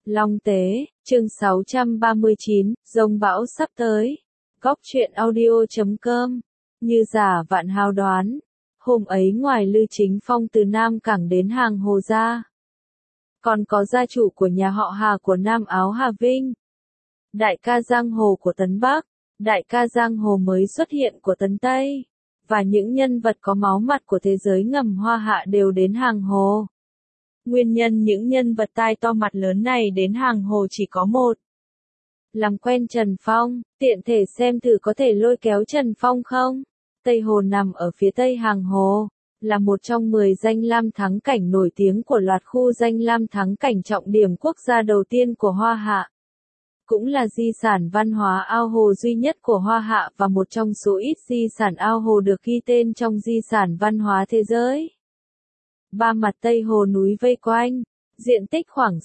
Long Tế, chương 639, dông bão sắp tới. Góc truyện audio.com. Như giả vạn hào đoán. Hôm ấy ngoài Lư Chính Phong từ Nam Cảng đến hàng Hồ ra. Còn có gia chủ của nhà họ Hà của Nam Áo Hà Vinh. Đại ca giang hồ của Tấn Bắc. Đại ca giang hồ mới xuất hiện của Tấn Tây. Và những nhân vật có máu mặt của thế giới ngầm Hoa Hạ đều đến hàng Hồ. Nguyên nhân những nhân vật tai to mặt lớn này đến hàng Hồ chỉ có một. Làm quen Trần Phong, tiện thể xem thử có thể lôi kéo Trần Phong không? Tây Hồ nằm ở phía tây hàng Hồ, là một trong 10 danh lam thắng cảnh nổi tiếng của loạt khu danh lam thắng cảnh trọng điểm quốc gia đầu tiên của Hoa Hạ. Cũng là di sản văn hóa ao hồ duy nhất của Hoa Hạ và một trong số ít di sản ao hồ được ghi tên trong di sản văn hóa thế giới. Ba mặt Tây Hồ núi vây quanh, diện tích khoảng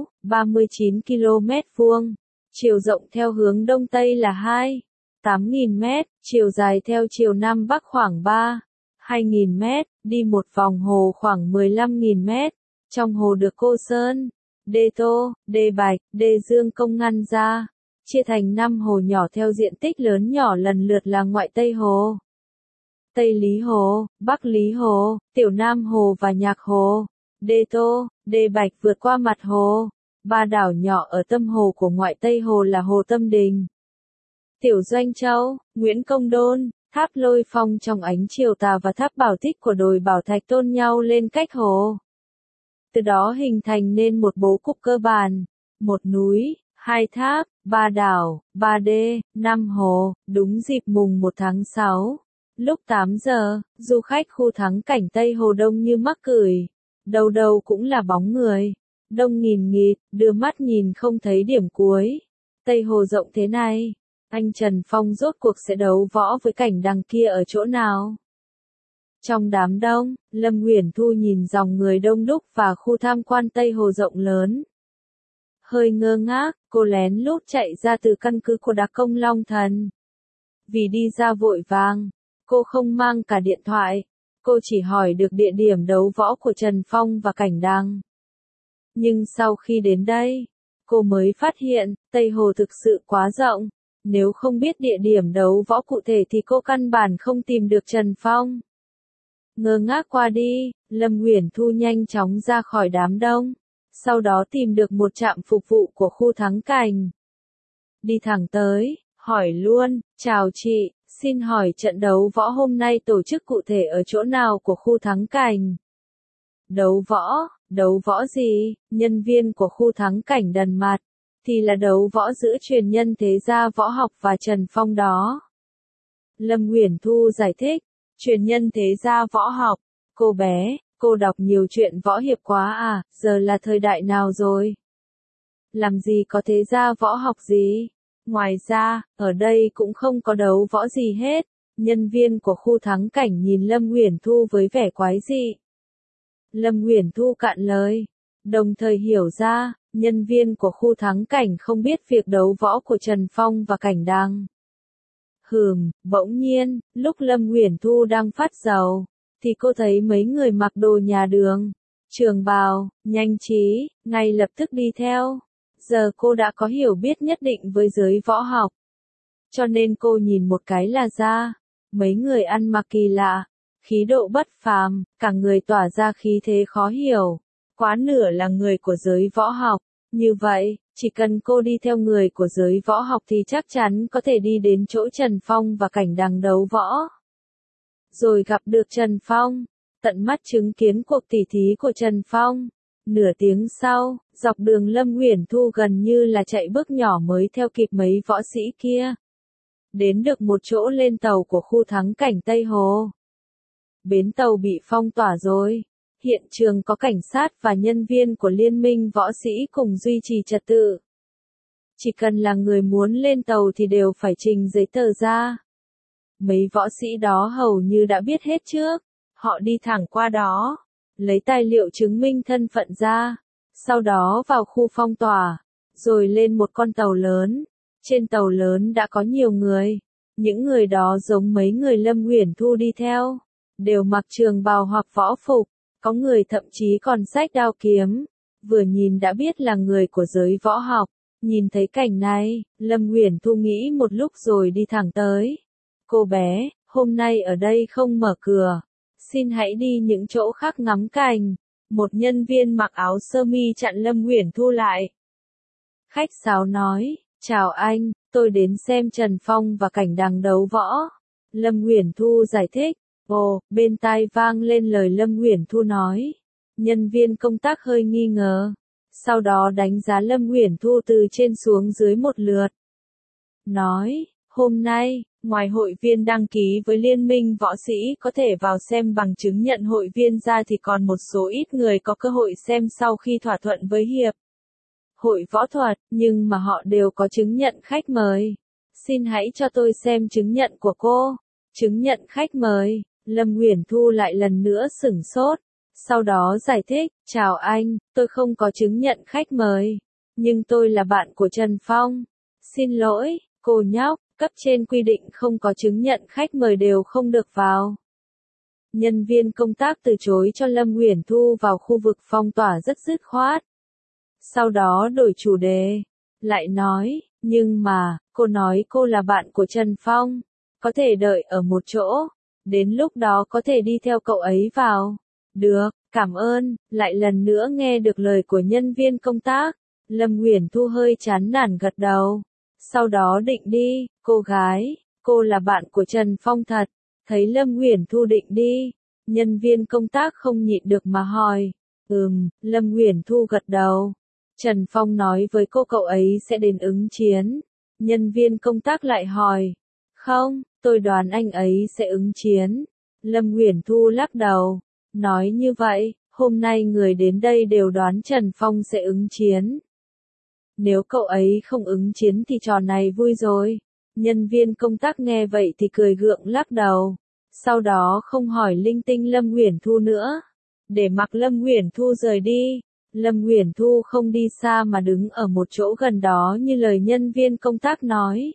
39 km vuông, chiều rộng theo hướng Đông Tây là 8.000 m, chiều dài theo chiều Nam Bắc khoảng 2.000 m, đi một vòng hồ khoảng 15.000 m. Trong hồ được Cô Sơn, Đê Tô, Đê Bạch, Đê Dương công ngăn ra, chia thành 5 hồ nhỏ theo diện tích lớn nhỏ lần lượt là Ngoại Tây Hồ, Tây Lý Hồ, Bắc Lý Hồ, Tiểu Nam Hồ và Nhạc Hồ. Đê Tô, Đê Bạch vượt qua mặt hồ. Ba đảo nhỏ ở tâm hồ của Ngoại Tây Hồ là Hồ Tâm Đình, Tiểu Doanh Châu, Nguyễn Công Đôn, tháp Lôi Phong trong ánh chiều tà và tháp Bảo Tích của đồi Bảo Thạch tôn nhau lên cách hồ. Từ đó hình thành nên một bố cục cơ bản, một núi, 2 tháp, 3 đảo, 3 đê, 5 hồ. Đúng dịp mùng 1 tháng 6, lúc 8 giờ, du khách khu thắng cảnh Tây Hồ đông như mắc cửi, đầu đầu cũng là bóng người, đông nghìn nghịt, đưa mắt nhìn không thấy điểm cuối. Tây Hồ rộng thế này, anh Trần Phong rốt cuộc sẽ đấu võ với cảnh đằng kia ở chỗ nào? Trong đám đông, Lâm Uyển Thu nhìn dòng người đông đúc và khu tham quan Tây Hồ rộng lớn. Hơi ngơ ngác, cô lén lút chạy ra từ căn cứ của Đặc Công Long Thần. Vì đi ra vội vàng, cô không mang cả điện thoại, cô chỉ hỏi được địa điểm đấu võ của Trần Phong và cảnh đằng. Nhưng sau khi đến đây, cô mới phát hiện, Tây Hồ thực sự quá rộng, nếu không biết địa điểm đấu võ cụ thể thì cô căn bản không tìm được Trần Phong. Ngơ ngác qua đi, Lâm Uyển Thu nhanh chóng ra khỏi đám đông, sau đó tìm được một trạm phục vụ của khu thắng cảnh. Đi thẳng tới, hỏi luôn, chào chị, xin hỏi trận đấu võ hôm nay tổ chức cụ thể ở chỗ nào của khu thắng cảnh? Đấu võ gì? Nhân viên của khu thắng cảnh đần mặt, thì là đấu võ giữa truyền nhân thế gia võ học và Trần Phong đó. Lâm Uyển Thu giải thích, truyền nhân thế gia võ học, cô bé, cô đọc nhiều chuyện võ hiệp quá à, giờ là thời đại nào rồi? Làm gì có thế gia võ học gì? Ngoài ra, ở đây cũng không có đấu võ gì hết. Nhân viên của khu thắng cảnh nhìn Lâm Uyển Thu với vẻ quái dị. Lâm Uyển Thu cạn lời, đồng thời hiểu ra, nhân viên của khu thắng cảnh không biết việc đấu võ của Trần Phong và cảnh đằng. Bỗng nhiên, lúc Lâm Uyển Thu đang phát dầu, thì cô thấy mấy người mặc đồ nhà đường, trường bào, nhanh trí, ngay lập tức đi theo. Giờ cô đã có hiểu biết nhất định với giới võ học. Cho nên cô nhìn một cái là ra, mấy người ăn mặc kỳ lạ, khí độ bất phàm, cả người tỏa ra khí thế khó hiểu. Quá nửa là người của giới võ học. Như vậy, chỉ cần cô đi theo người của giới võ học thì chắc chắn có thể đi đến chỗ Trần Phong và cảnh đằng đấu võ. Rồi gặp được Trần Phong, tận mắt chứng kiến cuộc tỉ thí của Trần Phong. Nửa tiếng sau, dọc đường Lâm Uyển Thu gần như là chạy bước nhỏ mới theo kịp mấy võ sĩ kia. Đến được một chỗ lên tàu của khu thắng cảnh Tây Hồ. Bến tàu bị phong tỏa rồi. Hiện trường có cảnh sát và nhân viên của liên minh võ sĩ cùng duy trì trật tự. Chỉ cần là người muốn lên tàu thì đều phải trình giấy tờ ra. Mấy võ sĩ đó hầu như đã biết hết trước. Họ đi thẳng qua đó, lấy tài liệu chứng minh thân phận ra, sau đó vào khu phong tỏa, rồi lên một con tàu lớn. Trên tàu lớn đã có nhiều người. Những người đó giống mấy người Lâm Uyển Thu đi theo, đều mặc trường bào hoặc võ phục. Có người thậm chí còn xách đao kiếm, vừa nhìn đã biết là người của giới võ học. Nhìn thấy cảnh này, Lâm Uyển Thu nghĩ một lúc rồi đi thẳng tới. Cô bé, hôm nay ở đây không mở cửa. Xin hãy đi những chỗ khác ngắm cảnh. Một nhân viên mặc áo sơ mi chặn Lâm Uyển Thu lại. Khách sáo nói, chào anh, tôi đến xem Trần Phong và Cảnh Đằng đấu võ. Lâm Uyển Thu giải thích. Ồ, bên tai vang lên lời Lâm Uyển Thu nói. Nhân viên công tác hơi nghi ngờ. Sau đó đánh giá Lâm Uyển Thu từ trên xuống dưới một lượt. Nói, hôm nay, ngoài hội viên đăng ký với Liên minh võ sĩ có thể vào xem bằng chứng nhận hội viên ra thì còn một số ít người có cơ hội xem sau khi thỏa thuận với hiệp hội võ thuật, nhưng mà họ đều có chứng nhận khách mời. Xin hãy cho tôi xem chứng nhận của cô. Chứng nhận khách mời. Lâm Uyển Thu lại lần nữa sửng sốt. Sau đó giải thích, chào anh, tôi không có chứng nhận khách mời. Nhưng tôi là bạn của Trần Phong. Xin lỗi, cô nhóc, cấp trên quy định không có chứng nhận khách mời đều không được vào. Nhân viên công tác từ chối cho Lâm Uyển Thu vào khu vực phong tỏa rất dứt khoát. Sau đó đổi chủ đề. Lại nói, nhưng mà, cô nói cô là bạn của Trần Phong. Có thể đợi ở một chỗ. Đến lúc đó có thể đi theo cậu ấy vào. Được, cảm ơn. Lại lần nữa nghe được lời của nhân viên công tác. Lâm Uyển Thu hơi chán nản gật đầu. Sau đó định đi, cô gái, cô là bạn của Trần Phong thật. Thấy Lâm Uyển Thu định đi, nhân viên công tác không nhịn được mà hỏi. Lâm Uyển Thu gật đầu. Trần Phong nói với cô cậu ấy sẽ đến ứng chiến. Nhân viên công tác lại hỏi. Không, tôi đoán anh ấy sẽ ứng chiến. Lâm Uyển Thu lắc đầu. Nói như vậy, hôm nay người đến đây đều đoán Trần Phong sẽ ứng chiến. Nếu cậu ấy không ứng chiến thì trò này vui rồi. Nhân viên công tác nghe vậy thì cười gượng lắc đầu. Sau đó không hỏi linh tinh Lâm Uyển Thu nữa. Để mặc Lâm Uyển Thu rời đi. Lâm Uyển Thu không đi xa mà đứng ở một chỗ gần đó như lời nhân viên công tác nói.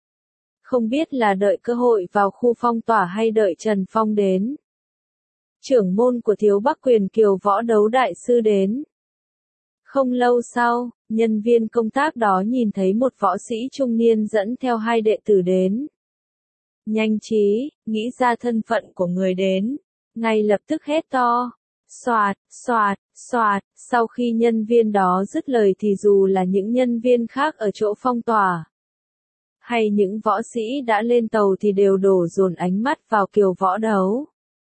Không biết là đợi cơ hội vào khu phong tỏa hay đợi Trần Phong đến. Trưởng môn của Thiếu Bắc Quyền Kiều Võ Đấu Đại Sư đến. Không lâu sau, nhân viên công tác đó nhìn thấy một võ sĩ trung niên dẫn theo hai đệ tử đến. Nhanh trí, nghĩ ra thân phận của người đến. Ngay lập tức hét to. Xoạt, xoạt, xoạt. Sau khi nhân viên đó dứt lời thì dù là những nhân viên khác ở chỗ phong tỏa, hay những võ sĩ đã lên tàu thì đều đổ dồn ánh mắt vào Kiều Võ Đấu.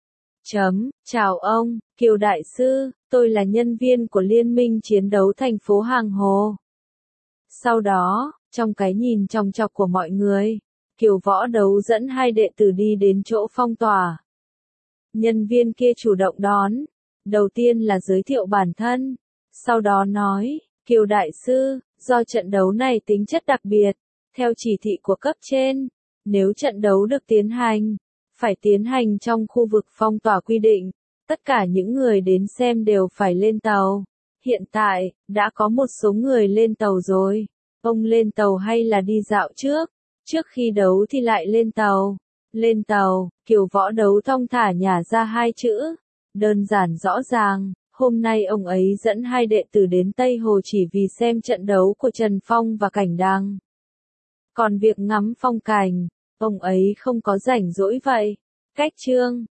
Chào ông, Kiều Đại Sư, tôi là nhân viên của Liên minh chiến đấu thành phố Hàng Hồ. Sau đó, trong cái nhìn chòng chọc của mọi người, Kiều Võ Đấu dẫn hai đệ tử đi đến chỗ phong tỏa. Nhân viên kia chủ động đón. Đầu tiên là giới thiệu bản thân. Sau đó nói, Kiều Đại Sư, do trận đấu này tính chất đặc biệt, theo chỉ thị của cấp trên, nếu trận đấu được tiến hành, phải tiến hành trong khu vực phong tỏa quy định, tất cả những người đến xem đều phải lên tàu. Hiện tại, đã có một số người lên tàu rồi. Ông lên tàu hay là đi dạo trước? Trước khi đấu thì lại lên tàu. Lên tàu, Kiều Võ Đấu thong thả nhả ra hai chữ. Đơn giản rõ ràng, hôm nay ông ấy dẫn hai đệ tử đến Tây Hồ chỉ vì xem trận đấu của Trần Phong và Cảnh Đằng. Còn việc ngắm phong cảnh, ông ấy không có rảnh rỗi vậy. Cách chương